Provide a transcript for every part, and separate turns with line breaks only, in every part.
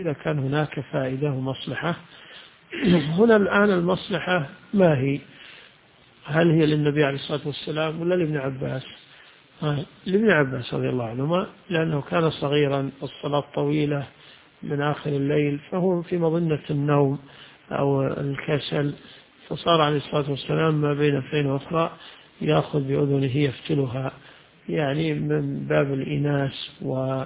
إذا كان هناك فائدة ومصلحة. هنا الآن المصلحة ما هي؟ هل هي للنبي عليه الصلاة والسلام ولا لابن عباس؟ لابن عباس رضي الله عنهما، لأنه كان صغيرا، الصلاة طويلة من آخر الليل، فهو في مظنة النوم أو الكسل، فصار عليه الصلاة والسلام ما بين فين وأخرى يأخذ بأذنه يفتلها، يعني من باب الإناس و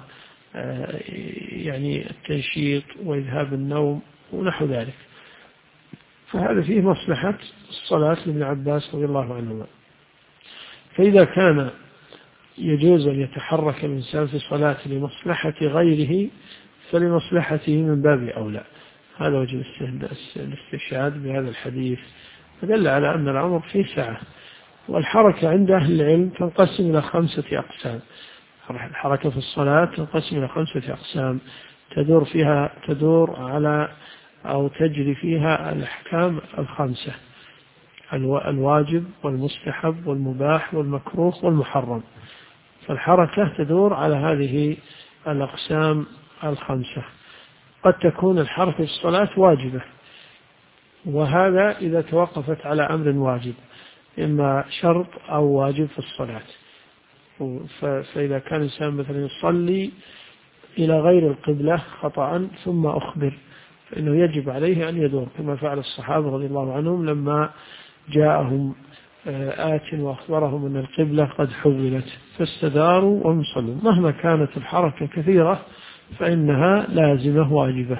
يعني التنشيط وإذهاب النوم ونحو ذلك. فهذا فيه مصلحة الصلاة لابن عباس رضي الله عنهما. فإذا كان يجوز أن يتحرك الإنسان في الصلاة لمصلحة غيره فلمصلحته من باب أولى. هذا وجه الاستشهاد بهذا الحديث، فدل على أن الأمر فيه سعة. والحركة عند أهل العلم تنقسم إلى 5 أقسام. الحركة في الصلاة تنقسم إلى 5 أقسام تدور على أو تجري فيها الأحكام 5: الواجب والمستحب والمباح والمكروه والمحرم. فالحركة تدور على هذه الأقسام 5. قد تكون الحركة في الصلاة واجبة، وهذا إذا توقفت على أمر واجب، إما شرط أو واجب في الصلاة. فإذا كان الإنسان مثلا يصلي إلى غير القبلة خطأ ثم أخبر، فإنه يجب عليه أن يدور، كما فعل الصحابة رضي الله عنهم لما جاءهم آت وأخبرهم أن القبلة قد حولت فاستداروا وهم يصلون. مهما كانت الحركة كثيرة فإنها لازمة واجبة،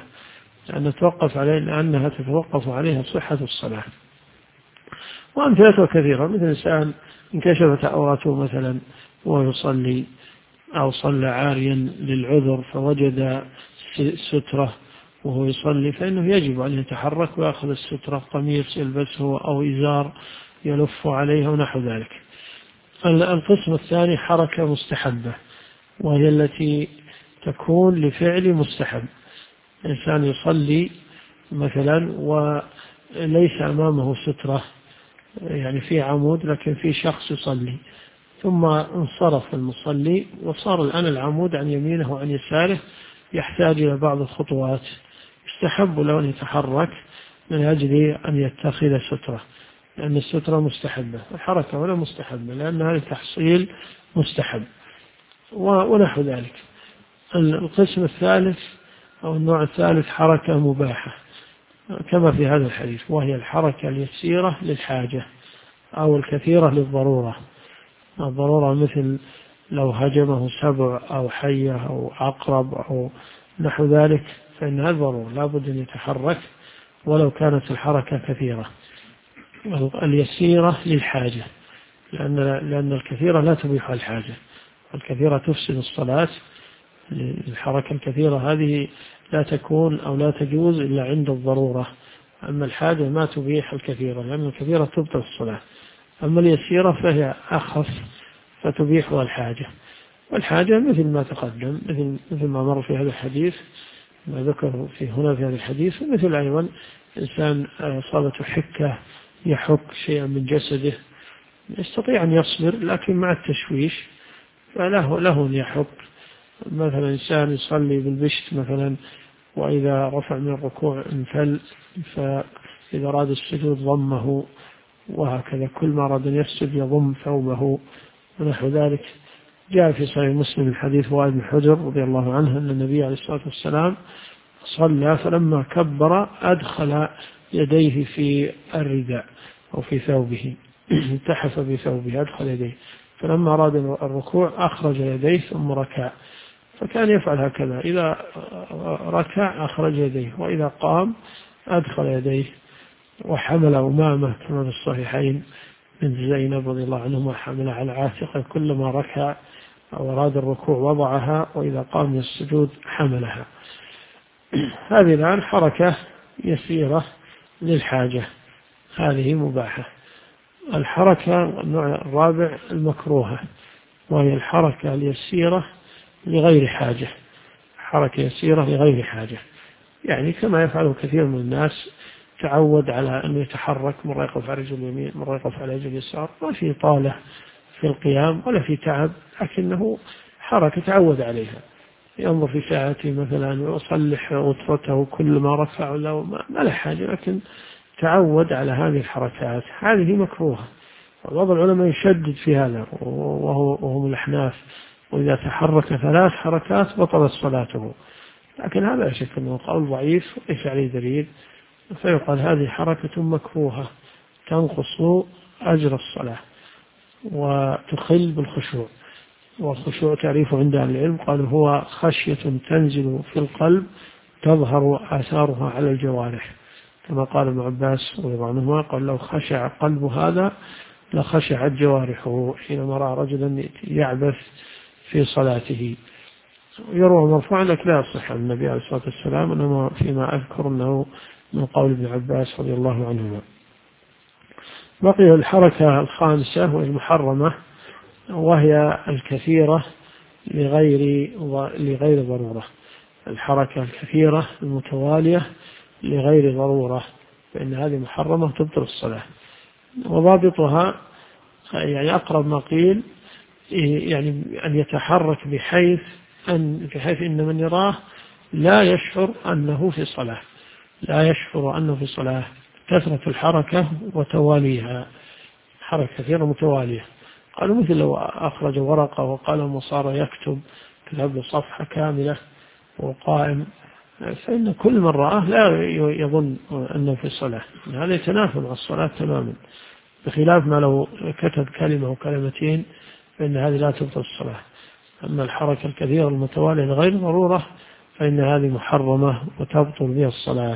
لأنها تتوقف عليها صحة الصلاة. وأمثلته كثيرة، مثل إنسان انكشفت عورته مثلا وهو يصلي، أو صلى عاريا للعذر فوجد سترة وهو يصلي، فإنه يجب أن يتحرك ويأخذ السترة، قميص يلبسه أو إزار يلف عليها ونحو ذلك. القسم الثاني حركة مستحبة، وهي التي تكون لفعل مستحب. إنسان يصلي مثلا وليس أمامه سترة، يعني في عمود لكن في شخص يصلي، ثم انصرف المصلي وصار الآن العمود عن يمينه وعن يساره يحتاج إلى بعض الخطوات، يستحب له أن يتحرك من أجل أن يتخذ سترة، لأن السترة مستحبة، الحركة ولا مستحبة لأنها لتحصيل مستحب ونحو ذلك. القسم الثالث أو النوع الثالث حركة مباحة كما في هذا الحديث، وهي الحركة اليسيرة للحاجة أو الكثيرة للضرورة. الضرورة مثل لو هجمه سبع أو حية أو عقرب أو نحو ذلك، فإن هذا ضرورة لا بد أن يتحرك ولو كانت الحركة كثيرة. اليسيرة للحاجة، لأن الكثيرة لا تبيح الحاجة، الكثيرة تفسد الصلاة. الحركة الكثيرة هذه لا تكون أو لا تجوز إلا عند الضرورة، أما الحاجة ما تبيح الكثيرة، لأن الكثيرة تبطل الصلاة. أما اليسيرة فهي أخف فتبيحها الحاجة، والحاجة مثل ما تقدم، مثل ما مر في هذا الحديث، ما ذكر في هنا في هذا الحديث، مثل أيضا إنسان أصابته حكة يحك شيئا من جسده، يستطيع أن يصبر لكن مع التشويش فله أن يحك. مثلا إنسان يصلي بالبشت مثلا، وإذا رفع من الركوع انفل، فإذا أراد السجود ضمه، وهكذا كل ما أراد أن يسجد يضم ثوبه ونحو ذلك. جاء في صحيح مسلم الحديث وائل بن حجر رضي الله عنه أن النبي عليه الصلاة والسلام صلى فلما كبر أدخل يديه في الرداء أو في ثوبه، التحف بثوبه أدخل يديه، فلما أراد الركوع أخرج يديه ثم ركع، فكان يفعل هكذا، إذا ركع أخرج يديه وإذا قام أدخل يديه. وحمل أمامة كما في الصحيحين من زينب رضي الله عنهما، حمل على عاتقه كلما ركع أو أراد الركوع وضعها، وإذا قام من السجود حملها. هذه الآن حركة يسيرة للحاجة، هذه مباحة. الحركة النوع الرابع المكروهة، وهي الحركة اليسيرة لغير حاجة، حركة يسيرة لغير حاجة، يعني كما يفعله كثير من الناس، تعود على أن يتحرك، مرة يقف على رجل اليمين مرة يقف على رجل اليسار، ما في طالة في القيام ولا في تعب، لكنه حركة تعود عليها. ينظر في ساعته مثلا ويصلح وترته كل ما رفع له، ما له حاجة، لكن تعود على هذه الحركات، هذه مكروهة. بعض العلماء يشدد في هذا وهم الأحناف، وإذا تحرك 3 حركات بطلت صلاته، لكن هذا لا شك أنه قول ضعيف ليس عليه دليل، فيقال هذه حركة مكروهة تنقص أجر الصلاة وتخل بالخشوع. والخشوع تعريفه عند أهل العلم قال هو خشية تنزل في القلب تظهر آثارها على الجوارح، كما قال ابن عباس رضي الله عنهما قال لو خشع قلب هذا لخشعت جوارحه حينما رأى رجلا يعبث في صلاته. يروى مرفوعا لك لا يصح عن النبي عليه الصلاة والسلام، إنما فيما أذكر أنه من قول ابن عباس رضي الله عنهما. بقي الحركة الخامسة والمحرمة، وهي الكثيرة لغير ضرورة. الحركة الكثيرة المتوالية لغير ضرورة، فإن هذه محرمة تبطل الصلاة. وضابطها يعني أقرب ما قيل يعني أن يتحرك بحيث إن من يراه لا يشعر أنه في صلاة، لا يشعر أنه في صلاة. كثرة الحركة وتواليها، حركة كثيرة متوالية. قالوا مثل لو أخرج ورقة وقلم وصار يكتب كتب صفحة كاملة وقائم، فإن كل من رآه لا يظن أنه في الصلاة، هذا يتنافى مع الصلاة تماما، بخلاف ما لو كتب كلمة أو كلمتين فإن هذه لا تبطل الصلاة. أما الحركة الكثيرة المتوالية لغير ضرورة فإن هذه محرمة وتبطل بها الصلاة.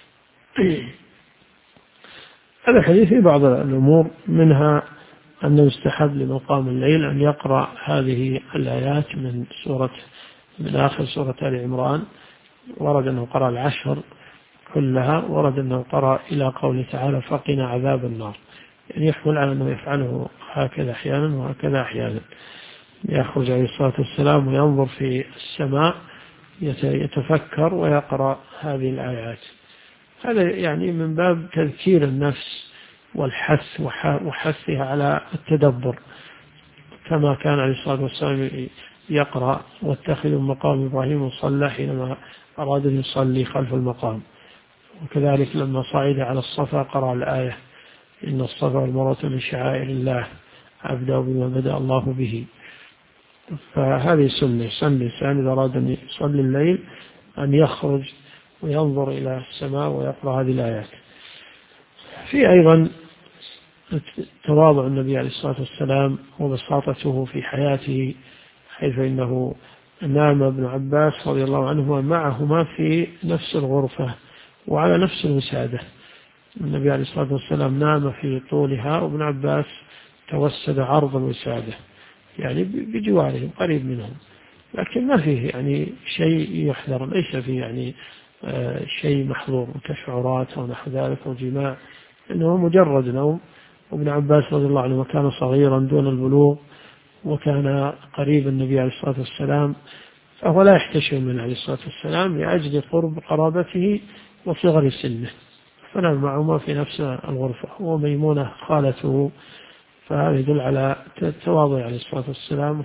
هذا الحديث في بعض الأمور، منها أنه يستحب لمقام الليل أن يقرأ هذه الآيات من آخر سورة آل عمران. ورد أنه قرأ 10 كلها، ورد أنه قرأ إلى قوله تعالى فقنا عذاب النار، يعني يحمل على أنه يفعله هكذا أحيانا وهكذا أحيانا. يخرج عليه الصلاة والسلام وينظر في السماء يتفكر ويقرأ هذه الآيات. هذا يعني من باب تذكير النفس والحث وحثها على التدبر، كما كان عليه الصلاة والسلام يقرأ واتخذوا مقام إبراهيم مصلى حينما أراد أن يصلي خلف المقام. وكذلك لما صعد على الصفا قرأ الآية إن الصفا والمروة من شعائر الله أبدأ بما بدأ الله به. فهذه سنة الإنسان إذا أراد أن يصلي الليل أن يخرج وينظر إلى السماء ويقرأ هذه الآيات. في أيضا تواضع النبي عليه الصلاة والسلام وبساطته في حياته، حيث إنه نام ابن عباس رضي الله عنهما معهما في نفس الغرفة وعلى نفس الوسادة. النبي عليه الصلاة والسلام نام في طولها وابن عباس توسد عرض الوسادة، يعني بجوارهم قريب منهم، لكن ما فيه يعني شيء يحذر، ليس فيه يعني شيء محظور كشعورات أو نحو ذلك أو جماع، إنه مجرد نوم. وابن عباس رضي الله عنه كان صغيرا دون البلوغ وكان قريب النبي عليه الصلاة والسلام، فهو لا يحتشم من عليه الصلاة والسلام لأجل قرب قرابته وصغر سنه، فنام معهما في نفس الغرفة وميمونة خالته. فهذا يدل على تواضع عليه الصلاة والسلام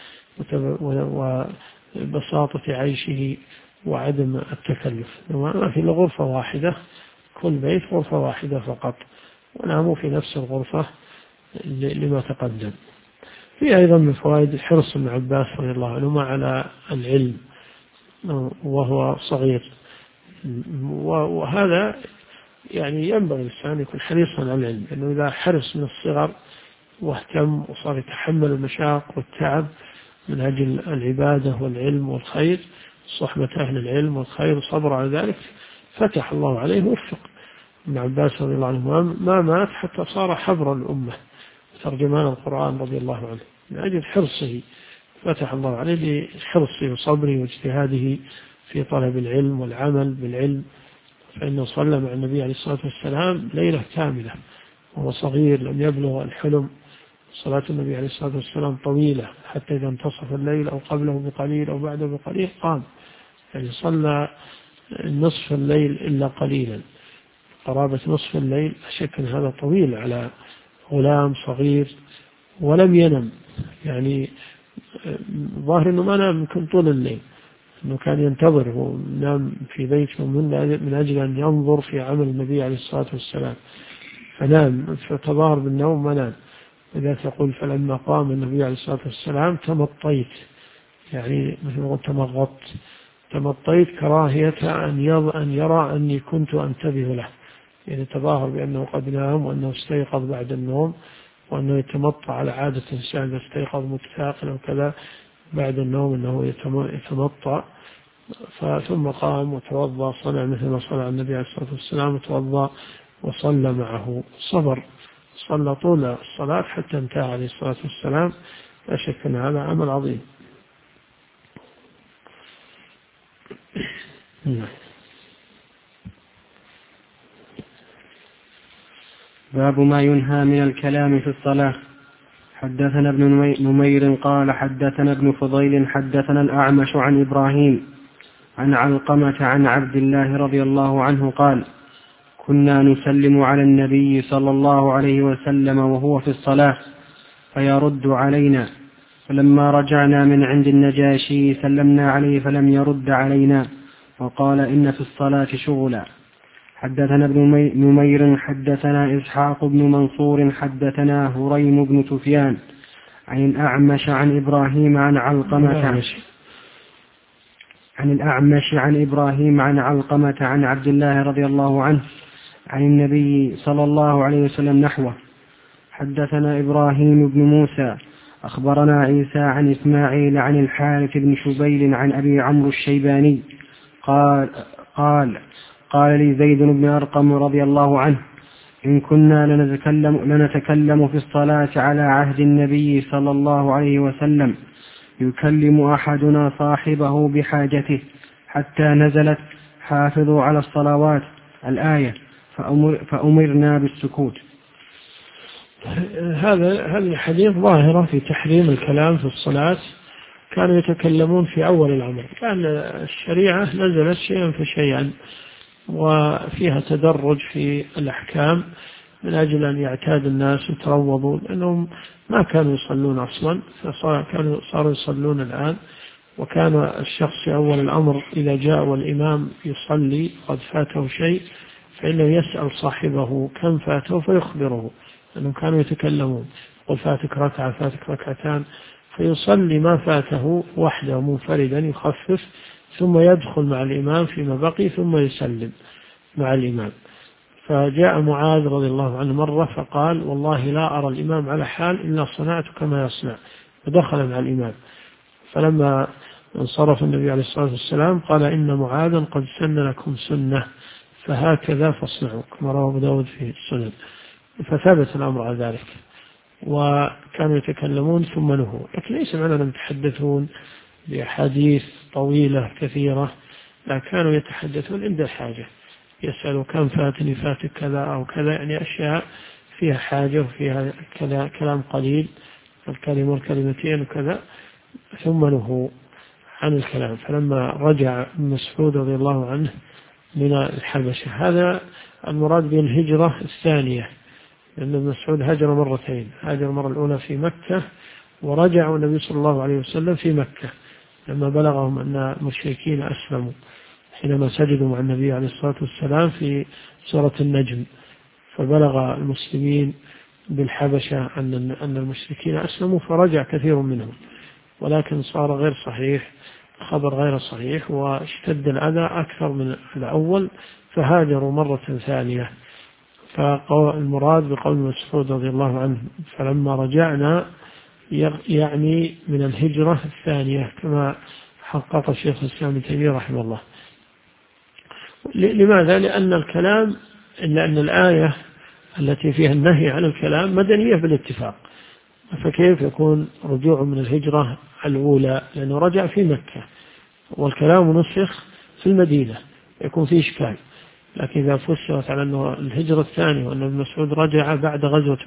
وبساطة عيشه وعدم التكلف. ما في غرفة واحدة، كل بيت غرفة واحدة فقط، وناموا في نفس الغرفة لما تقدم. في أيضا من فوائد حرص ابن عباس رضي الله عنهما على العلم وهو صغير، وهذا يعني ينبغي الإنسان يكون حريصا على العلم، لأنه إذا حرص من الصغر واهتم وصار يتحمل المشاق والتعب من أجل العبادة والعلم والخير، صحبة أهل العلم والخير وصبر على ذلك، فتح الله عليه ووفق. ابن عباس رضي الله عنه ما مات حتى صار حبر الأمة ترجمان القرآن رضي الله عنه، من أجل حرصه فتح الله عليه بحرصه وصبره واجتهاده في طلب العلم والعمل بالعلم. فإنه صلى مع النبي عليه الصلاة والسلام ليلة كاملة وهو صغير لم يبلغ الحلم. صلاة النبي عليه الصلاة والسلام طويلة، حتى إذا انتصف الليل أو قبله بقليل أو بعده بقليل قام، يعني صلى نصف الليل إلا قليلا، قرابة نصف الليل. أشك أن هذا طويل على غلام صغير ولم ينم، يعني ظاهر أنه ما نام يمكن طول الليل، أنه كان ينتظر ونام في بيته من أجل أن ينظر في عمل النبي عليه الصلاة والسلام، فنام فتظاهر بالنوم ونام. إذا تقول فلما قام النبي عليه الصلاة والسلام تمطيت، يعني مثل ما قلت تمطيت كراهية أن يرى أني كنت أنتبه له، يعني تظاهر بأنه قد نام وأنه استيقظ بعد النوم، وأنه يتمطى على عادة الإنسان إذا استيقظ متثاقل أو كذا بعد النوم أنه يتمطى. ثم قام وتوضأ، صنع مثل ما صنع النبي عليه الصلاة والسلام، وتوضأ وصلى معه، صلى طول الصلاة حتى انتهى عليه الصلاة والسلام. لا شك أن هذا عمل عظيم.
باب ما ينهى من الكلام في الصلاة. حدثنا ابن نمير قال حدثنا ابن فضيل حدثنا الأعمش عن إبراهيم عن علقمة عن عبد الله رضي الله عنه قال كنا نسلم على النبي صلى الله عليه وسلم وهو في الصلاة فيرد علينا، فلما رجعنا من عند النجاشي سلمنا عليه فلم يرد علينا وقال إن في الصلاة شغلا. حدثنا ابن نمير حدثنا إسحاق بن منصور حدثنا هريم بن سفيان عن الأعمش عن إبراهيم عن علقمة عن إبراهيم عن علقمة عن عبد الله رضي الله عنه عن النبي صلى الله عليه وسلم نحوه. حدثنا إبراهيم بن موسى أخبرنا عيسى عن إسماعيل عن الحارث بن شبيل عن أبي عمرو الشيباني قال لي زيد بن أرقم رضي الله عنه إن كنا لنتكلم في الصلاة على عهد النبي صلى الله عليه وسلم يكلم أحدنا صاحبه بحاجته حتى نزلت حافظوا على الصلوات الآية فأمرنا بالسكوت.
هذه الحديث ظاهرة في تحريم الكلام في الصلاة. كانوا يتكلمون في أول الأمر، لأن الشريعة نزلت شيئا فشيئا وفيها تدرج في الأحكام من أجل أن يعتاد الناس وتروضوا، لأنهم ما كانوا يصلون أصلا، صاروا يصلون الآن. وكان الشخص في أول الأمر إذا جاء والإمام يصلي قد فاته شيء فإنه يسأل صاحبه كم فاته فيخبره، لأنهم كانوا يتكلمون قل فاتك ركعة فاتك ركعتان، فيصلي ما فاته وحده منفردا يخفف، ثم يدخل مع الإمام فيما بقي ثم يسلم مع الإمام. فجاء معاذ رضي الله عنه مرة فقال والله لا أرى الإمام على حال إلا صنعت كما يصنع، فدخل مع الإمام. فلما انصرف النبي عليه الصلاة والسلام قال إن معاذا قد سن لكم سنة فهكذا فاصنعوا، كما رواه أبو داود في السنن. فثبت الأمر على ذلك، وكانوا يتكلمون ثم نهوا. لكن ليس معنى أن يتحدثون بأحاديث طويلة كثيرة، لا، كانوا يتحدثون عند الحاجة، يسألوا كم فاتني فاتك كذا أو كذا، يعني أشياء فيها حاجة وفيها كلام قليل، الكلمة والكلمتين وكذا، ثم نهوا عن الكلام. فلما رجع مسعود رضي الله عنه من الحبشة، هذا المراد بالهجرة الثانية، لأن مسعود هاجر مرتين، هاجر المرة الأولى في مكة، ورجع النبي صلى الله عليه وسلم في مكة لما بلغهم أن المشركين أسلموا حينما سجدوا مع النبي عليه الصلاة والسلام في سورة النجم، فبلغ المسلمين بالحبشة أن المشركين أسلموا فرجع كثير منهم، ولكن صار غير صحيح، خبر غير صحيح، واشتد الأذى أكثر من الأول فهاجروا مرة ثانية. فالمراد بقول مسعود رضي الله عنه فلما رجعنا يعني من الهجرة الثانية، كما حقق الشيخ الإسلام ابن تيمية رحمه الله. لماذا؟ لأن الآية التي فيها النهي عن الكلام مدنية بالاتفاق، فكيف يكون رجوع من الهجرة الأولى؟ لأنه رجع في مكة والكلام نسخ في المدينة، يكون فيه إشكال. لكن إذا فسرت على أنه الهجرة الثانية وأن ابن مسعود رجع بعد غزوة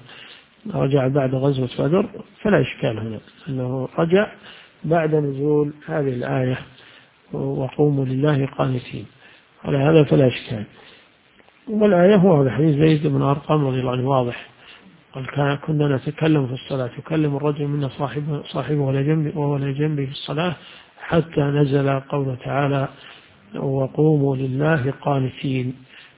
بدر فلا إشكال هنا، أنه رجع بعد نزول هذه الآية وقوموا لله قانتين، على هذا فلا إشكال. والآية هو هذا حديث زيد بن أرقم رضي الله عنه واضح، قال كنا نتكلم في الصلاة، يكلم الرجل منا صاحبه وهو إلى جنبه في الصلاة، حتى نزل قوله تعالى وقوموا لله قانتين،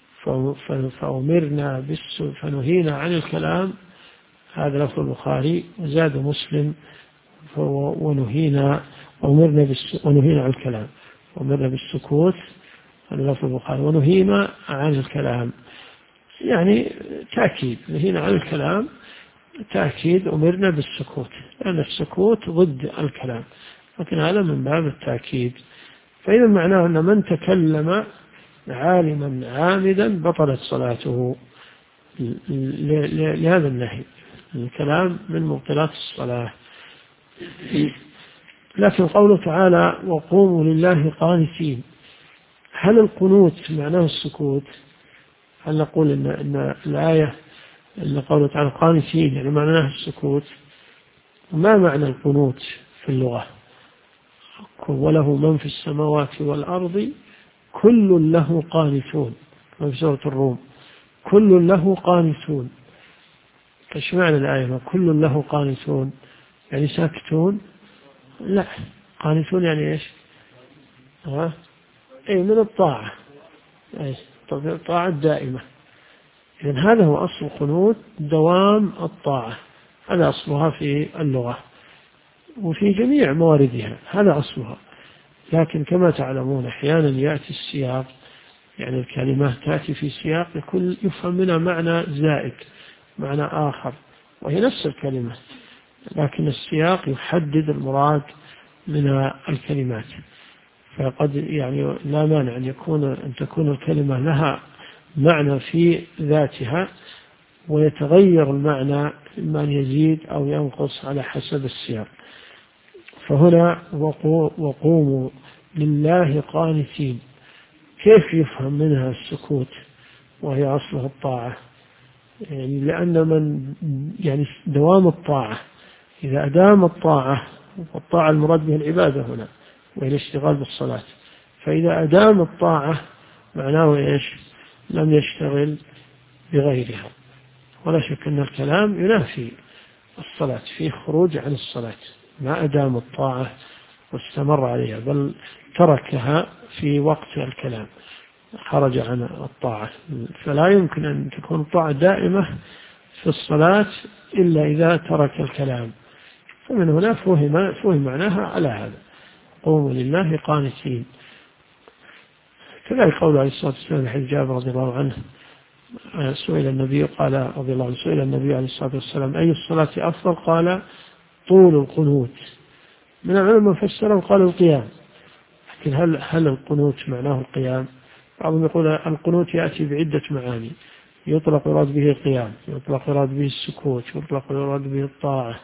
فأمرنا فنهينا عن الكلام، هذا لفظ البخاري. وزاد مسلم ونهينا عن الكلام، وأمرنا بالسكوت، هذا لفظ البخاري، ونهينا عن الكلام، يعني تأكيد، نهينا عن الكلام تأكيد، أمرنا بالسكوت، لأن السكوت ضد الكلام، لكن هذا من باب التأكيد. فإذا معناه أن من تكلم عالما عامدا بطلت صلاته لهذا النهي، الكلام من مبطلات الصلاة. لكن قوله تعالى وقوموا لله قانتين، هل القنوت معناه السكوت؟ هل نقول إن الآية اللي قوله تعالى قانتين يعني معناه السكوت؟ ما معنى القنوت في اللغة؟ وله من في السماوات والأرض كل له قانتون، في سورة الروم كل له قانتون. ايش معنى الآية كل له قانتون؟ يعني ساكتون؟ لا، قانتون يعني ايش؟ اي من الطاعة، اي الطاعة الدائمة. إذن هذا هو أصل القنوت، دوام الطاعة، هذا أصلها في اللغة وفي جميع مواردها، هذا أصلها. لكن كما تعلمون أحيانا يأتي السياق، يعني الكلمة تأتي في سياق يفهم منها معنى زائد، معنى آخر، وهي نفس الكلمة، لكن السياق يحدد المراد من الكلمات. فقد يعني لا مانع أن تكون الكلمة لها معنى في ذاتها، ويتغير المعنى إما أن يزيد أو ينقص على حسب السياق. فهنا وقوموا لله قانتين، كيف يفهم منها السكوت وهي أصله الطاعة؟ يعني لأن يعني دوام الطاعة، إذا أدام الطاعة، والطاعة المراد بها العبادة هنا وهي الاشتغال بالصلاة، فإذا أدام الطاعة معناه إيش؟ لم يشتغل بغيرها. ولا شك أن الكلام ينافي الصلاة، فيه خروج عن الصلاة، ما أدام الطاعة واستمر عليها، بل تركها في وقت الكلام، خرج عن الطاعة. فلا يمكن أن تكون الطاعة دائمة في الصلاة إلا إذا ترك الكلام. فمن هنا فهم معناها على هذا، قوموا لله قانتين. كذلك قول عليه الصلاة والسلام في حديث جابر رضي الله عنه، سئل النبي قال رضي الله عنه سئل النبي عليه الصلاة والسلام أي الصلاة أفضل؟ قال طول القنوت. من العلماء فسره قال القيام، لكن هل القنوت معناه القيام؟ بعضهم يقول القنوت يأتي بعدة معاني، يطلق يراد به القيام، يطلق يراد به السكوت، يطلق يراد به الطاعة،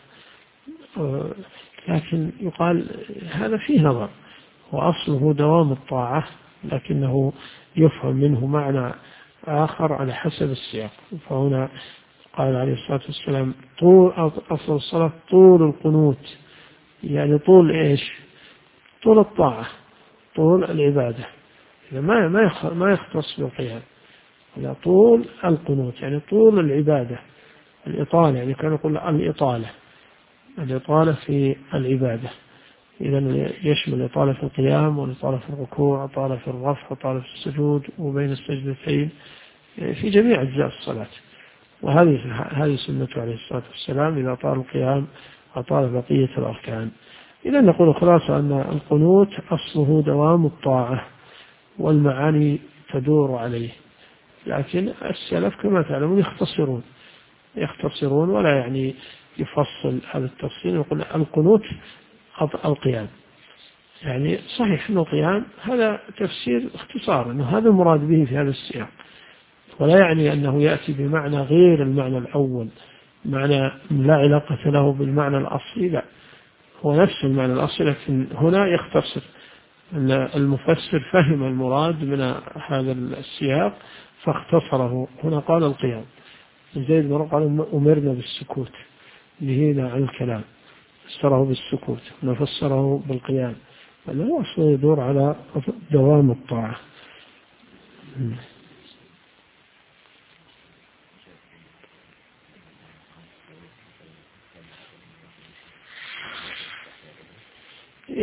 لكن يقال هذا فيه نظر، وأصله دوام الطاعة، لكنه يفهم منه معنى آخر على حسب السياق. فهنا قال عليه الصلاة والسلام طول أصل الصلاة طول القنوت، يعني طول إيش؟ طول الطاعة، طول العبادة، ما يختص بالقيام، لا طول القنوت يعني طول العبادة، الإطالة، يعني كان يقول الإطالة في العبادة، إذا يشمل الإطالة في القيام، والإطالة في الركوع، والإطالة في الرفع، والإطالة في السجود وبين السجدتين، في جميع أجزاء الصلاة. وهذه سنته عليه الصلاة والسلام، إذا طال القيام أطال بقية الأركان. إذا نقول خلاصة أن القنوت أصله دوام الطاعة، والمعاني تدور عليه، لكن السلف كما تعلمون يختصرون ولا يعني يفصل هذا التفصيل، يقول القنوت القيام، يعني صحيح أنه قيام، هذا تفسير اختصار، أنه هذا المراد به في هذا السياق، ولا يعني أنه يأتي بمعنى غير المعنى الأول، معنى لا علاقة له بالمعنى الأصلي، لا، هو نفس المعنى الأصلي، لكن هنا يختصر، أن المفسر فهم المراد من هذا السياق فاختصره. هنا قال القيام، زيد بن قال أمرنا بالسكوت، نهينا عن الكلام، فسره بالسكوت، نفسره بالقيام، فلا أصلا يدور على دوام الطاعة.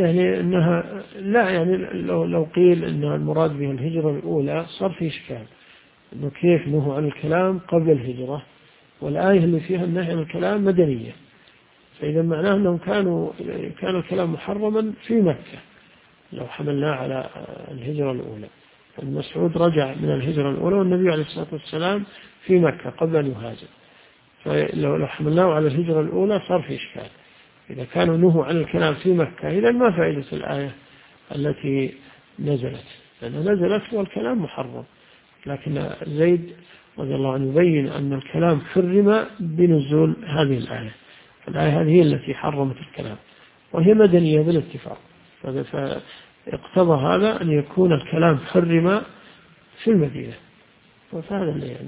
يعني أنها لا، يعني لو قيل أن المراد بها الهجرة الأولى صار في إشكال، أنه كيف نهوا عن الكلام قبل الهجرة والآية اللي فيها النهي عن الكلام مدنية، فإذا معناه أنهم كان الكلام محرما في مكة لو حملناه على الهجرة الأولى. ابن مسعود رجع من الهجرة الأولى والنبي عليه الصلاة والسلام في مكة قبل أن يهاجر، فلو حملناه على الهجرة الأولى صار في إشكال. إذا كانوا نهوا عن الكلام في مكة إذا ما فائدة الآية التي نزلت، لأنها نزلت والكلام محرم. لكن زيد رضي الله عنه يبين أن الكلام حرم بنزول هذه الآية، الآية هذه هي التي حرمت الكلام وهي مدنية بالاتفاق، فاقتضى هذا أن يكون الكلام حرم في المدينة، فهذا اللي يعني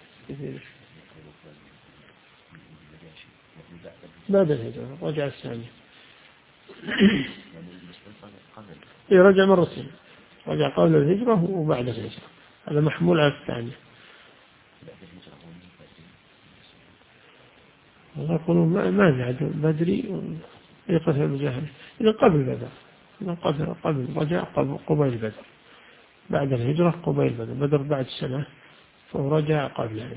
بعد الهجرة رجع الثانية. رجع مرتين، رجع قبل الهجرة وبعد الهجرة، هذا محمول على الثانية. يقولون ما زاد بدري يقتل المجاهد إذا قبل بدر، قبل رجع قبيل بدر، بعد الهجرة قبيل بدر بعد سنة، فهو رجع قبل.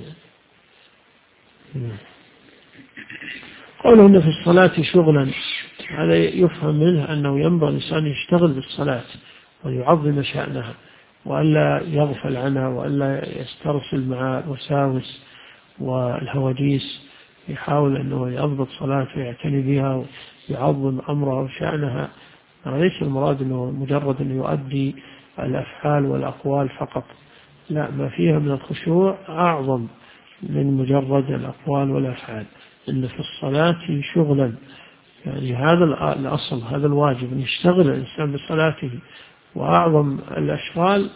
قوله إن في الصلاة شغلا، هذا يفهم منه أنه ينبغي الإنسان يشتغل بالصلاة ويعظم شأنها وألا يغفل عنها وألا يسترسل مع الوساوس والهواجيس، يحاول أنه يضبط صلاته ويعتني بها ويعظم أمرها وشأنها. ليس المراد أنه مجرد أنه يؤدي الأفعال والأقوال فقط، لا، ما فيها من الخشوع أعظم من مجرد الأقوال والأفعال. إن في الصلاة شغلا، يعني هذا الأصل، هذا الواجب أن يشتغل الإنسان بصلاته، وأعظم الأشغال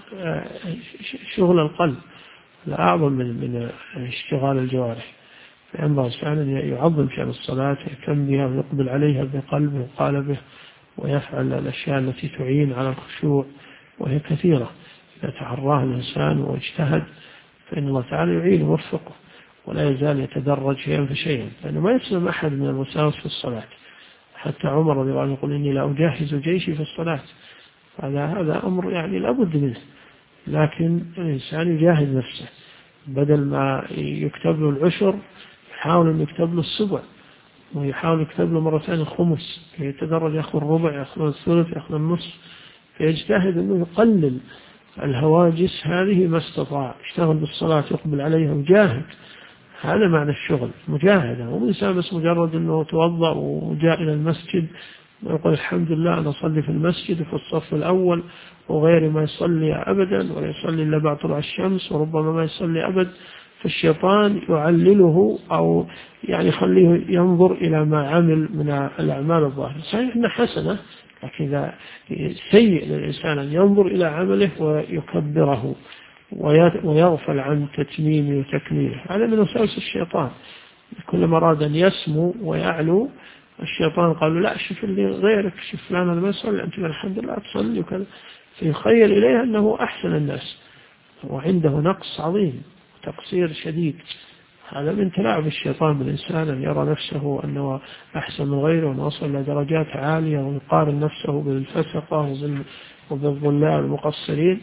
شغل القلب، لا أعظم من اشتغال الجوارح. فينبغي الإنسان أن يعظم شأن الصلاة، يهتم بها ويقبل عليها بقلبه وقالبه، ويفعل الأشياء التي تعين على الخشوع، وهي كثيرة. إذا تعراها الإنسان واجتهد فإن الله تعالى يعين ويوفقه، ولا يزال يتدرج شيئا فشيئا، لأنه ما يسلم أحد من الوساوس في الصلاة. حتى عمر رضي الله عنه يقول إني لا أجهز جيشي في الصلاة، هذا أمر يعني لا بد منه، لكن الإنسان يجاهد نفسه، بدل ما يكتب له العشر يحاول أن يكتب له السبع، ويحاول يكتب له مرتين الخمس، يتدرج، يأخذ الربع، يأخذ الثلث، يأخذ النصف، فيجتهد أنه يقلل الهواجس هذه ما استطاع، يشتغل بالصلاة يقبل عليها ويجاهد. هذا معنى الشغل، مجاهدة. وإنسان بس مجرد أنه توضأ وجاء إلى المسجد ويقول الحمد لله أنا أصلي في المسجد في الصف الأول وغيري ما يصلي أبدا ولا يصلي إلا بعد طلوع الشمس وربما ما يصلي أبد، فالشيطان يعلله أو يعني يخليه ينظر إلى ما عمل من الأعمال الظاهرة. صحيح أنها حسنة، لكن إذا سيء للإنسان أن ينظر إلى عمله ويكبره ويغفل عن تتميمه وتكميله، هذا من وساوس الشيطان. كلما أراد أن يسمو ويعلو الشيطان قال له لا، شوف اللي غيرك، شوف فلان هذا ما يصلي، أنت الحمد لله تصلي وكذا، فيخيل إليه أنه أحسن الناس وعنده نقص عظيم وتقصير شديد. هذا من تلاعب الشيطان بالإنسان، أن يرى نفسه أنه أحسن من غيره وأنه وصل إلى درجات عالية، ويقارن نفسه بالفسقة وبالضلال المقصرين،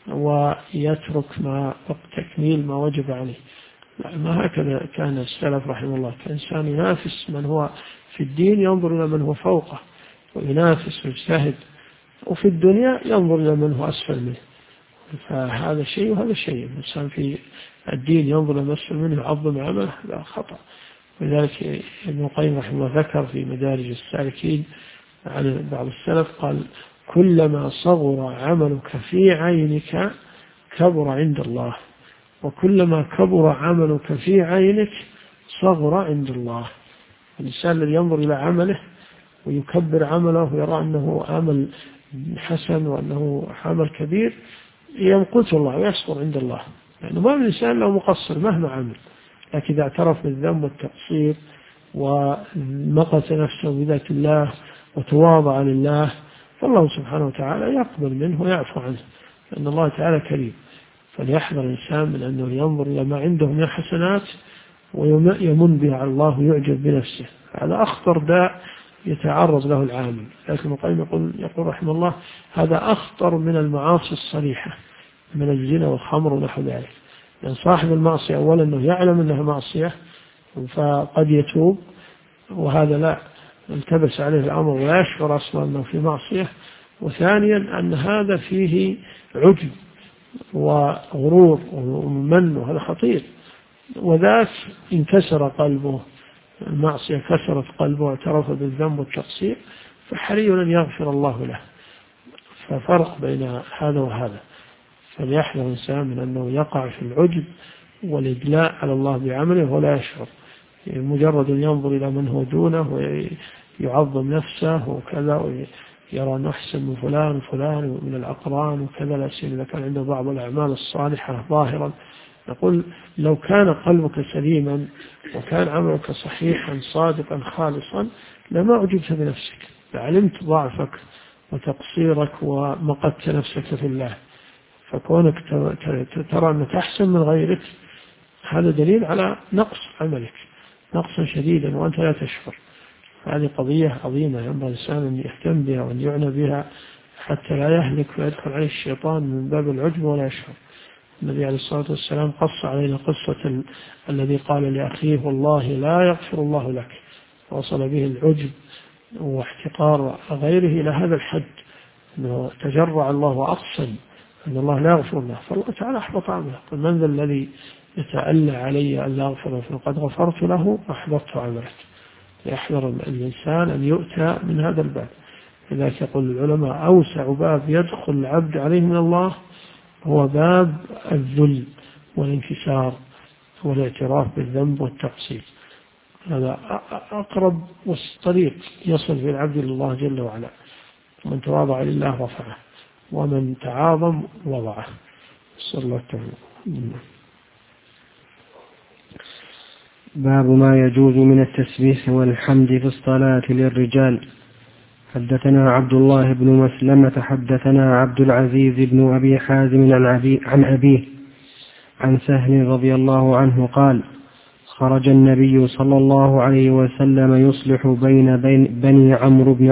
ويترك تكميل ما وجب عليه. ما هكذا كان السلف رحمه الله، كإنسان ينافس من هو في الدين، ينظر إلى من هو فوقه وينافس ويجتهد، وفي الدنيا ينظر إلى من هو أسفل منه. فهذا شيء وهذا شيء. الإنسان في الدين ينظر إلى من أسفل منه يعظم عمله، لا خطأ. ولذلك ابن القيم رحمه الله ذكر في مدارج السالكين عن بعض السلف قال كلما صغر عملك في عينك كبر عند الله، وكلما كبر عملك في عينك صغر عند الله. الإنسان الذي ينظر إلى عمله ويكبر عمله ويرى أنه عمل حسن وأنه عمل كبير يمقته الله ويصغر عند الله، يعني ما من إنسان له مقصر مهما عمل، لكن إذا اعترف بالذنب والتقصير ومقت نفسه بذات الله وتواضع لله، فالله سبحانه وتعالى يقبل منه ويعفو عنه، لأن الله تعالى كريم. فليحذر الإنسان من أنه ينظر إلى ما عنده من حسنات ويمن بها على الله ويعجب بنفسه. هذا أخطر داء يتعرض له العامل. لكن ابن القيم يقول رحمه الله هذا أخطر من المعاصي الصريحة من الزنا والخمر ونحو ذلك، لأن صاحب المعصية أولا أنه يعلم أنها معصية فقد يتوب، وهذا لا التبس عليه الأمر ولا يشعر أصلا أنه في معصية، وثانيا أن هذا فيه عجب وغرور ومن، وهذا خطير، وذاك انكسر قلبه، المعصية كسرت قلبه واعترف بالذنب والتقصير، فحري أن يغفر الله له. ففرق بين هذا وهذا، فليحذر الإنسان من أنه يقع في العجب والإدلاء على الله بعمله ولا يشعر، مجرد أن ينظر إلى من هو دونه ويعظم نفسه وكذا ويرى أنه أحسن من فلان وفلان ومن الأقران وكذا، لا سيما إذا كان عنده بعض الأعمال الصالحة ظاهرا. نقول لو كان قلبك سليما وكان عملك صحيحا صادقا خالصا لما عجبت بنفسك، لعلمت ضعفك وتقصيرك ومقدت نفسك في الله. فكونك ترى أنك أحسن من غيرك هذا دليل على نقص عملك، نقصا شديدا وأنت لا تشعر. هذه قضية عظيمة ينبغي الإنسان أن يهتم بها وأن يعنى بها حتى لا يهلك ويدخل عليه الشيطان من باب العجب ولا يشعر. النبي عليه الصلاة والسلام قص علينا قصة الذي قال لأخيه والله لا يغفر الله لك، وصل به العجب واحتقار غيره إلى هذا الحد أنه تجرع الله وأقسم أن الله لا يغفر له، فالله تعالى أحبط عمله. قل من ذا الذي يتألى علي أن لا أغفر فقد غفرت له وأحبطت عمله. يحذر الإنسان أن يؤتى من هذا الباب. لذلك يقول العلماء أوسع باب يدخل العبد عليه من الله هو باب الذل والانكسار والاعتراف بالذنب والتقصير. هذا أقرب طريق يصل في العبد لله جل وعلا. من تواضع لله رفعه ومن تعاظم وضعه. صلى الله عليه وسلم.
باب ما يجوز من التسبيح والحمد في الصلاة للرجال. حدثنا عبد الله بن مسلمة حدثنا عبد العزيز بن أبي حازم عن أبيه عن سهل رضي الله عنه قال خرج النبي صلى الله عليه وسلم يصلح بين بني عمرو بن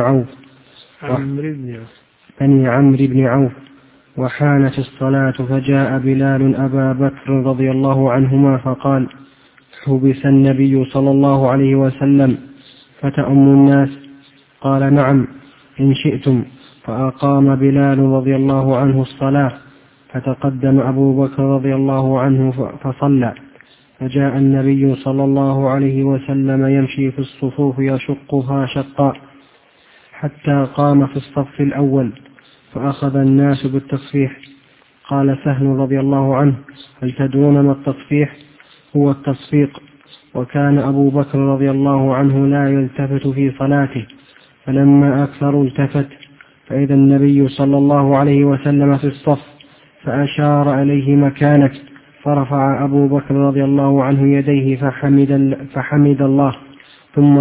عوف وحانت الصلاة فجاء بلال أبا بكر رضي الله عنهما فقال حبس النبي صلى الله عليه وسلم فتأم الناس؟ قال نعم إن شئتم. فأقام بلال رضي الله عنه الصلاة فتقدم أبو بكر رضي الله عنه فصلى، فجاء النبي صلى الله عليه وسلم يمشي في الصفوف يشقها شقا حتى قام في الصف الأول فأخذ الناس بالتصفيح. قال سهل رضي الله عنه هل تدرون ما التصفيح؟ هو التصفيق. وكان أبو بكر رضي الله عنه لا يلتفت في صلاته، فلما أكثر التفت فإذا النبي صلى الله عليه وسلم في الصف فأشار إليه مكانك، فرفع أبو بكر رضي الله عنه يديه فحمد الله ثم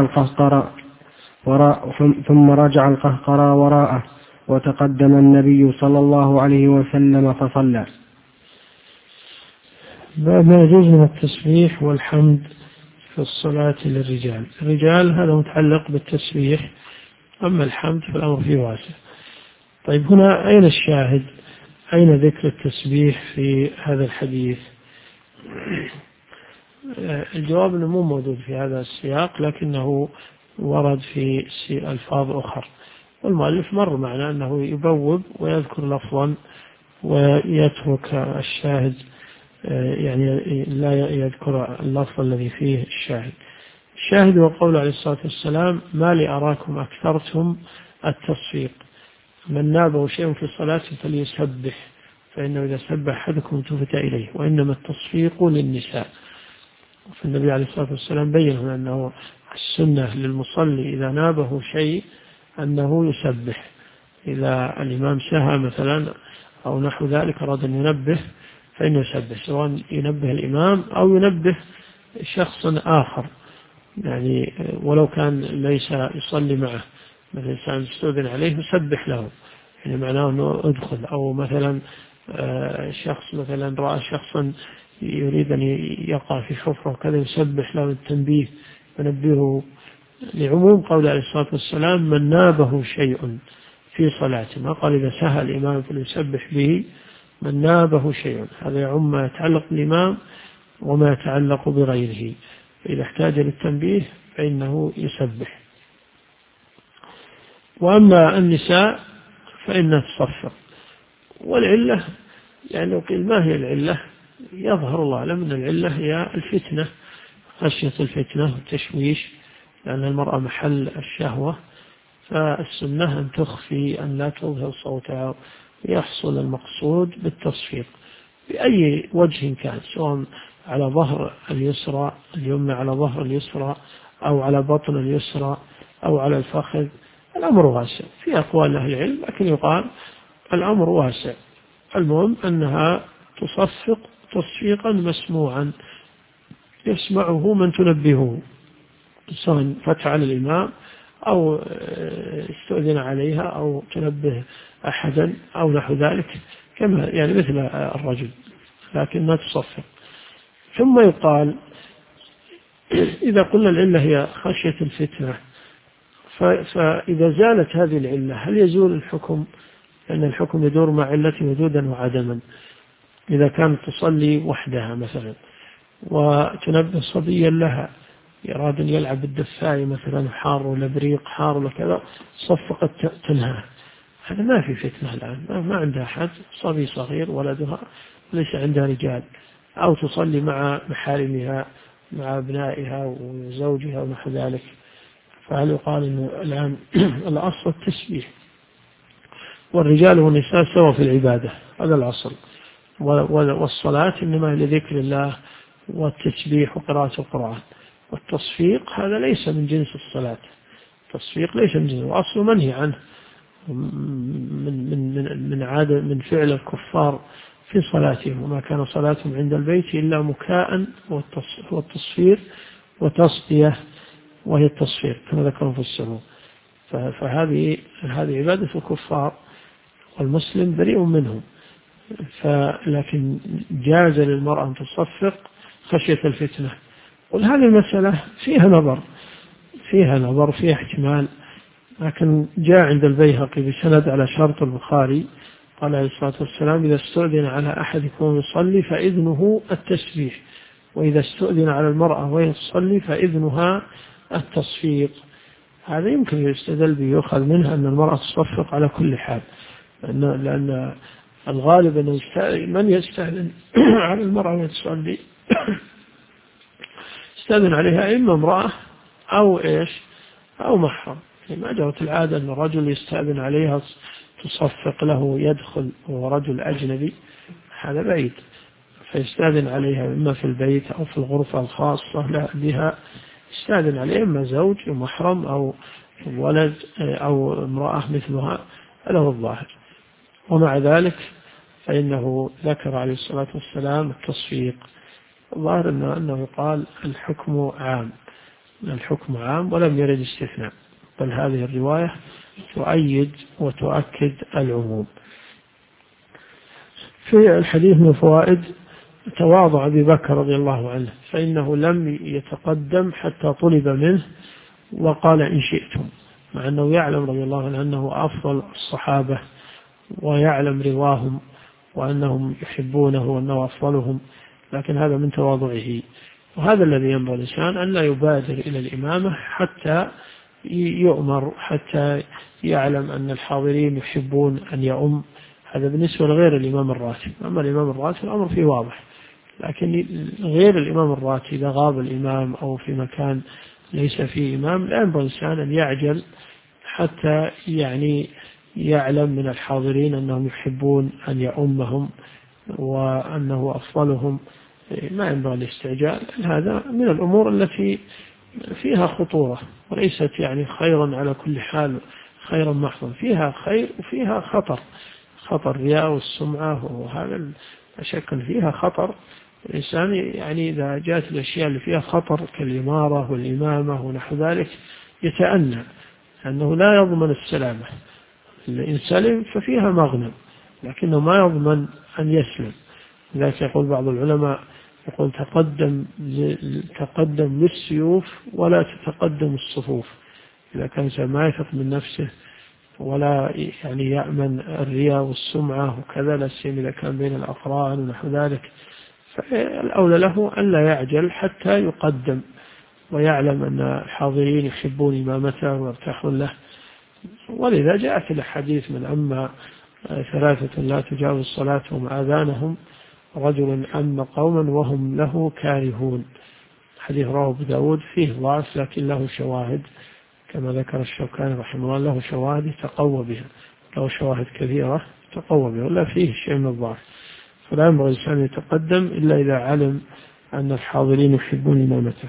رجع القهقرى وراءه وتقدم النبي صلى الله عليه وسلم فصلى.
باب ما يجوز من التسبيح والحمد في الصلاة للرجال. الرجال هذا متعلق بالتسبيح، أما الحمد فالأمر فيه واسع. طيب هنا أين الشاهد؟ أين ذكر التسبيح في هذا الحديث؟ الجواب أنه مو موجود في هذا السياق، لكنه ورد في ألفاظ أخرى، والمؤلف مر معنا أنه يبوب ويذكر لفظا ويترك الشاهد، يعني لا يذكر اللفظ الذي فيه الشاهد. الشاهد هو قول عليه الصلاة والسلام ما لي أراكم أكثرتم التصفيق، من نابه شيء في الصلاة فليسبح فإنه إذا سبح أحدكم التفت إليه، وإنما التصفيق للنساء. فالنبي عليه الصلاة والسلام بين هنا أنه السنة للمصلي إذا نابه شيء أنه يسبح، إذا الإمام سهى مثلا أو نحو ذلك أراد أن ينبه فإنه يسبح، سواء ينبه الإمام أو ينبه شخص آخر، يعني ولو كان ليس يصلي معه، مثلا إنسان استؤذن عليه يسبح له، يعني معناه أنه أدخل. أو مثلا شخص مثلا رأى شخصا يريد أن يقع في حفرة وكذا يسبح له التنبيه ينبهه. لعموم قول عليه الصلاة والسلام من نابه شيء في صلاته، ما قال إذا سهى الإمام فليسبح به، من نابه شيء، هذا يعم ما يتعلق بالإمام وما يتعلق بغيره، فإذا احتاج للتنبيه فإنه يسبح. وأما النساء فإنها تصفق. والعلة يعني لو قيل ما هي العلة، يظهر الله أعلم أن العلة هي الفتنة، خشية الفتنة والتشويش، لأن المرأة محل الشهوة، فالسنة أن تخفي، أن لا تظهر صوتها، ويحصل المقصود بالتصفيق بأي وجه كان، سواء على ظهر اليسرى اليمنى، على ظهر اليسرى، أو على بطن اليسرى، أو على الفخذ. الأمر واسع في أقوال أهل العلم، لكن يقال الأمر واسع. المهم أنها تصفق تصفيقا مسموعا يسمعه من تنبهه، سواء فتح على الإمام أو استؤذن عليها أو تنبه أحدا أو نحو ذلك، كما يعني مثل الرجل، لكنها تصفق. ثم يقال إذا قلنا العلة هي خشية الفتنة، فإذا زالت هذه العلة هل يزول الحكم؟ لأن الحكم يدور مع علته وجودا وعدما. إذا كانت تصلي وحدها مثلا وتنبه صبيا لها يراد أن يلعب بالدفاية مثلا، حار ولا بريق حار ولا كذا، صفقت تنهى، هذا ما في فتنة الآن، ما عندها أحد، صبي صغير ولدها ليس عندها رجال، أو تصلي مع محارمها مع أبنائها وزوجها ونحو ذلك، فهل يقال إنه الآن الأصل التسبيح، والرجال والنساء سوا في العبادة، هذا الأصل، والصلاة إنما لذكر الله والتسبيح وقراءة القرآن، والتصفيق هذا ليس من جنس الصلاة، التصفيق ليس من جنس، وأصل منهي عنه من عادة من فعل الكفار في صلاتهم، وما كان صلاتهم عند البيت إلا مكاء والتصفير وتصدية، وهي التصفير كما ذكروا في السبب. فهذه عبادة الكفار، والمسلم بريء منهم، لكن جاز للمرأة أن تصفق خشية الفتنة. وهذه المسألة فيها نظر فيها احتمال، لكن جاء عند البيهقي بسند على شرط البخاري قال عليه الصلاة والسلام إذا استؤذن على أحدكم يصلي فإذنه التسبيح، وإذا استؤذن على المرأة وهي تصلي فإذنها التصفيق. هذا يمكن يستدل به يؤخذ منها أن المرأة تصفق على كل حال، لأن الغالب أن من يستأذن على المرأة وهي تصلي يستأذن عليها إما امرأة أو محرم، ما جرت العادة أن الرجل يستأذن عليها تصفق له يدخل وهو رجل أجنبي، هذا بعيد، فيستأذن عليها إما في البيت أو في الغرفة الخاصة لا بها، يستأذن عليها إما زوج محرم أو ولد أو امرأة مثلها، هذا هو الظاهر. ومع ذلك فإنه ذكر عليه الصلاة والسلام التصفيق، الظاهر أنه قال الحكم عام ولم يرد استثناء، بل هذه الرواية تؤيد وتؤكد العموم. في الحديث من فوائد تواضع أبي بكر رضي الله عنه، فإنه لم يتقدم حتى طلب منه وقال إن شئتم، مع أنه يعلم رضي الله عنه أنه أفضل الصحابة ويعلم رواهم وأنهم يحبونه وأنه أفضلهم، لكن هذا من تواضعه. وهذا الذي ينبغي الإنسان أن لا يبادر إلى الإمامة حتى يؤمر، حتى يعلم أن الحاضرين يحبون أن يؤم، هذا بالنسبة لغير الإمام الراتب. أما الإمام الراتب الأمر فيه واضح، لكن غير الإمام الراتب إذا غاب الإمام أو في مكان ليس فيه إمام لا ينبغي الإنسان أن يعجل حتى يعلم من الحاضرين أنهم يحبون أن يؤمهم وأنه أفضلهم، ما ينبغي الاستعجال. هذا من الأمور التي فيها خطورة، وليست خيرا على كل حال، خيرا محضا، فيها خير وفيها خطر الرياء والسمعة، وهذا لا شك فيها خطر. الإنسان إذا جاءت الأشياء اللي فيها خطر كالإمارة والإمامة ونحو ذلك يتأنى، أنه لا يضمن السلامة، إن سلم ففيها مغنم، لكنه ما يضمن أن يسلم. لذلك يقول بعض العلماء يقول تقدم للسيوف ولا تتقدم الصفوف. إذا كان ما يثق من نفسه ولا يعني يأمن الرياء والسمعة وكذا، لا سيما إذا كان بين الأقران ونحو ذلك، فالأولى له أن لا يعجل حتى يقدم ويعلم أن الحاضرين يحبون إمامته ويرتاحون له. ولذا جاءت الأحاديث من أما 3 لا تجاوز صلاتهم آذانهم، رجل أما قوما وهم له كارهون، حديث رواه أبو داود، فيه ضعف لكن له شواهد كما ذكر الشوكاني رحمه الله، له شواهد تقوى بها، له شواهد كثيرة تقوى بها، ولا فيه شيء من الضعف. فلا ينبغي الإنسان يتقدم إلا إذا علم أن الحاضرين يحبون إمامته.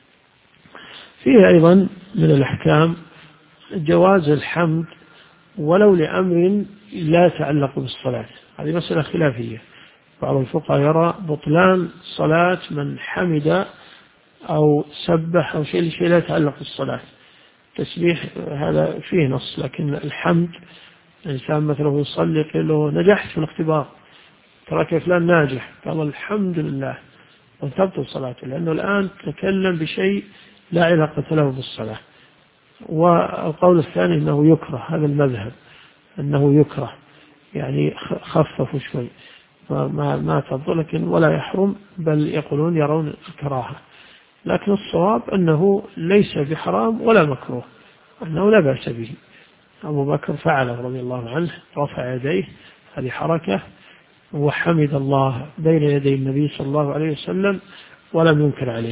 فيه أيضا من الأحكام جواز الحمد ولو لأمر لا يتعلق بالصلاة. هذه مسألة خلافية، بعض الفقهاء يرى بطلان صلاة من حمد أو سبح أو شيء لا يتعلق بالصلاة. تسبيح هذا فيه نص، لكن الحمد الإنسان مثلا يصلي يقول له نجحت في الاختبار، تراك فلان ناجح، قال الحمد لله، وتبطل صلاته، لأنه الآن تكلم بشيء لا علاقة له بالصلاة. والقول الثاني أنه يكره، هذا المذهب أنه يكره، يعني خففوا شوي، ما تبطل لكن ولا يحرم، بل يقولون يرون الكراهة. لكن الصواب أنه ليس بحرام ولا مكروه، أنه لا بأس به. أبو بكر فعله رضي الله عنه، رفع يديه، هذه حركة، وحمد الله بين يدي النبي صلى الله عليه وسلم ولم ينكر عليه.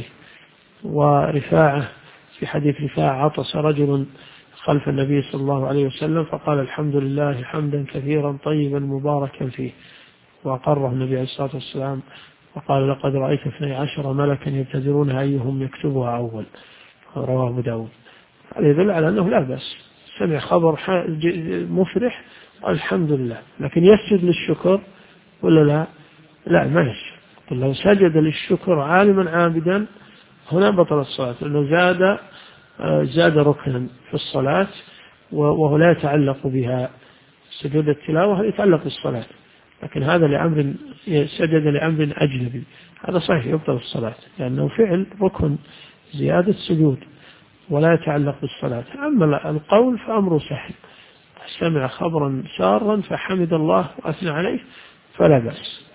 ورفاعة في حديث رفاعة عطس رجل خلف النبي صلى الله عليه وسلم فقال الحمد لله حمدا كثيرا طيبا مباركا فيه، وأقره النبي عليه الصلاة والسلام وقال لقد رأيت 12 ملكا يبتدرون أيهم يكتبها أول، رواه أبو داود. هذا يدل على أنه لا بأس، سمع خبر مفرح الحمد لله، لكن يسجد للشكر ولا لا؟ لا، ما يسجد. لو سجد للشكر عالما عابدا هنا بطل الصلاة، لأنه زاد ركنا في الصلاة وهو لا يتعلق بها. سجود التلاوة يتعلق بالصلاة، لكن هذا لأمر سجد لأمر أجنبي، هذا صحيح يبطل الصلاة، لأنه فعل ركن زيادة سجود ولا يتعلق بالصلاة. أما القول فأمره سهل، سمع خبرا سارا فحمد الله وأثنى عليه فلا بأس.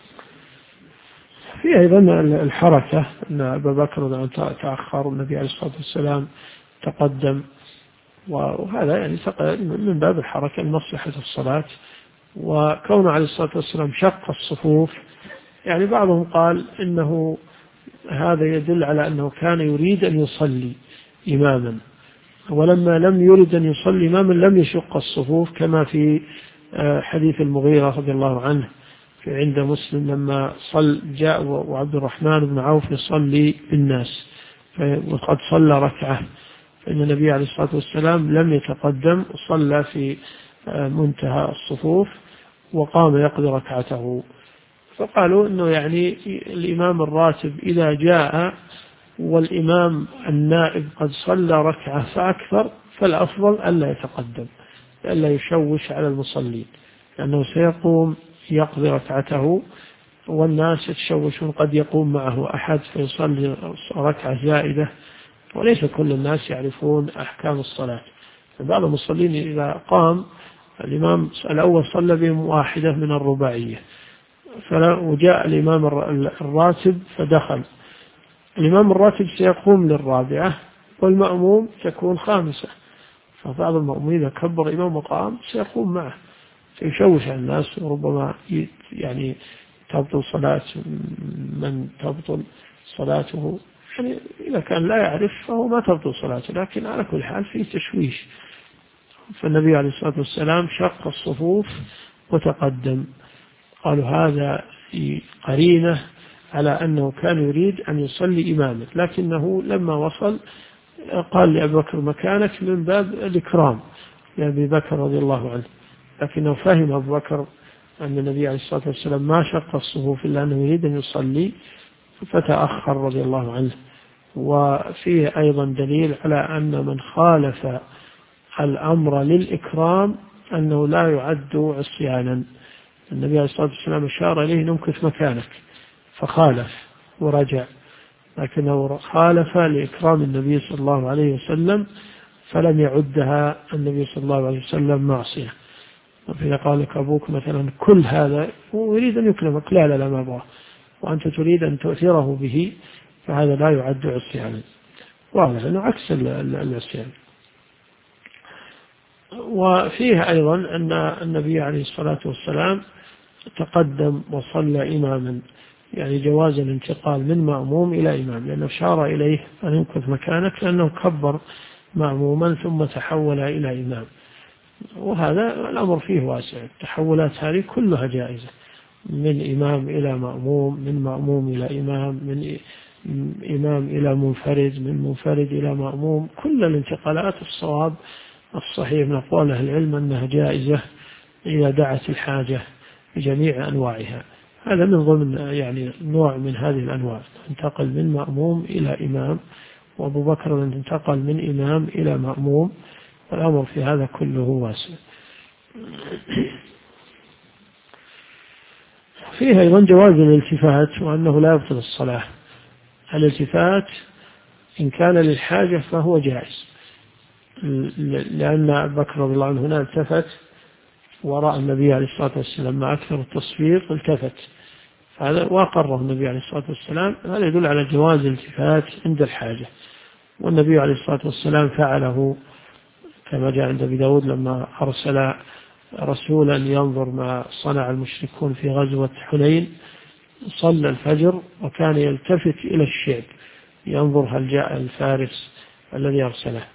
في أيضا الحركة، أن أبا بكر تأخر والنبي عليه الصلاة والسلام تقدم، وهذا يعني من باب الحركة لمصلحة الصلاة. وكونه عليه الصلاة والسلام شق الصفوف، يعني بعضهم قال إنه هذا يدل على أنه كان يريد أن يصلي إماما، ولما لم يرد أن يصلي إماما لم يشق الصفوف، كما في حديث المغيرة رضي الله عنه في عند مسلم لما جاء وعبد الرحمن بن عوف يصلي بالناس وقد صلى ركعة، فإن النبي عليه الصلاة والسلام لم يتقدم وصلى في منتهى الصفوف وقام يقضي ركعته. فقالوا أنه يعني الإمام الراتب إذا جاء والإمام النائب قد صلى ركعة فأكثر فالأفضل ألا يتقدم، ألا يشوش على المصلين، لأنه سيقوم يقضي ركعته والناس يتشوشون، قد يقوم معه أحد فيصلي ركعة زائدة، وليس كل الناس يعرفون أحكام الصلاة. بعض المصلين إذا قام الإمام الأول صلى بهم واحدة من الرباعية، وجاء الإمام الراتب فدخل، الإمام الراتب سيقوم للرابعة والمأموم تكون خامسة، فبعض المأمومين إذا كبر الإمام وقام سيقوم معه، سيشوش على الناس، وربما يعني تبطل صلاة من تبطل صلاته، يعني إذا كان لا يعرف فهو ما تبطل صلاته، لكن على كل حال فيه تشويش. فالنبي عليه الصلاة والسلام شق الصفوف وتقدم، قالوا هذا قرينة على أنه كان يريد أن يصلي إمامه، لكنه لما وصل قال لأبي بكر مكانك من باب الإكرام لأبي بكر رضي الله عنه، لكنه فهم أبو بكر أن النبي عليه الصلاة والسلام ما شق الصفوف إلا أنه يريد أن يصلي فتأخر رضي الله عنه. وفيه أيضا دليل على أن من خالف الأمر للإكرام أنه لا يعد عصيانا. النبي عليه الصلاة والسلام أشار إليه نمكث مكانك فخالف، ورجع، لكنه خالف لإكرام النبي صلى الله عليه وسلم فلم يعدها النبي صلى الله عليه وسلم معصية. فإذا قال لك أبوك مثلا كل هذا ويريد أن يكرمك، لا لا لا ما أبغاه، وأنت تريد أن تؤثره به، فهذا لا يعد عصيانا، واضح أنه عكس العصيان. وفيه أيضا أن النبي عليه الصلاة والسلام تقدم وصلى إماما، يعني جواز الانتقال من مأموم إلى إمام، لأنه أشار إليه أن يمكث مكانك، لأنه كبر مأموما ثم تحول إلى إمام. وهذا الأمر فيه واسع، التحولات هذه كلها جائزة، من إمام إلى مأموم، من مأموم إلى إمام، من إمام إلى منفرد، من منفرد إلى مأموم. كل الانتقالات الصواب الصحيح من أقوال أهل العلم أنها جائزة إذا دعت الحاجة بجميع أنواعها. هذا من ضمن يعني نوع من هذه الأنواع، انتقل من مأموم إلى إمام، وأبو بكر انتقل من إمام إلى مأموم، والأمر في هذا كله واسع. فيه أيضا جواز الالتفات، وأنه لا يبطل الصلاة. الالتفات إن كان للحاجة فهو جائز، لأن أبو بكر رضي الله عنه هنا التفت وراء النبي عليه الصلاة والسلام مع أكثر التصوير، التفت، هذا وأقره النبي عليه الصلاة والسلام. هذا يدل على جواز الالتفات عند الحاجة، والنبي عليه الصلاة والسلام فعله كما جاء عند أبي داود لما أرسل رسولا ينظر ما صنع المشركون في غزوة حنين، صلى الفجر وكان يلتفت إلى الشعب ينظر هل جاء الفارس الذي أرسله.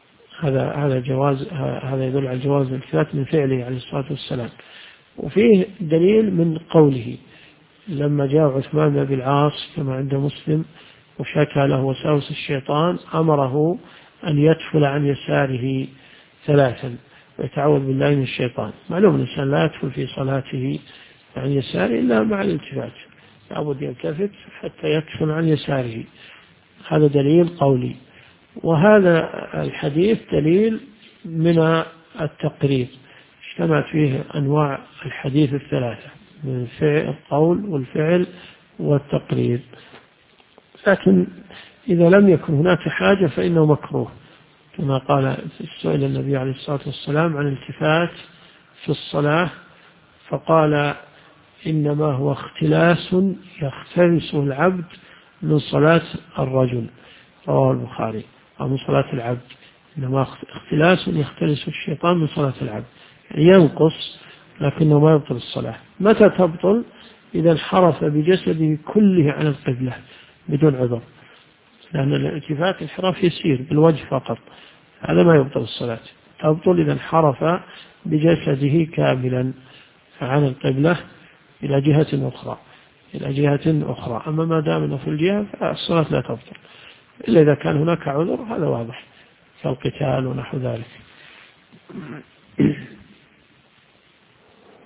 هذا يدل على جواز الالتفات من فعله عليه الصلاة والسلام. وفيه دليل من قوله لما جاء عثمان بن العاص كما عند مسلم وشكى له وساوس الشيطان، أمره أن يدخل عن يساره 3 ويتعوذ بالله من الشيطان. معلوم الإنسان لا يدخل في صلاته عن يساره إلا مع الالتفات، لابد يلتفت حتى يدخل عن يساره. هذا دليل قولي. وهذا الحديث دليل من التقرير، اجتمعت فيه أنواع الحديث 3 من القول والفعل والتقرير. لكن إذا لم يكن هناك حاجة فإنه مكروه، كما قال سئل النبي عليه الصلاة والسلام عن التفات في الصلاة فقال إنما هو اختلاس يختلسه العبد من صلاة الرجل، رواه البخاري، أو من صلاة العبد، إنما اختلاس يختلسه الشيطان من صلاة العبد، يعني ينقص لكنه ما يبطل الصلاة. متى تبطل؟ إذا انحرف بجسده كله عن القبلة بدون عذر، لأن الالتفات انحراف يسير بالوجه فقط، هذا ما يبطل الصلاة. تبطل إذا انحرف بجسده كاملا عن القبلة إلى جهة أخرى. أما ما دام أنه في الجهة فالصلاة لا تبطل إلا إذا كان هناك عذر، هذا واضح كالقتال ونحو ذلك.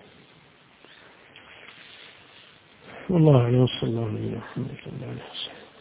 والله أعلم، صلى الله عليه وسلم.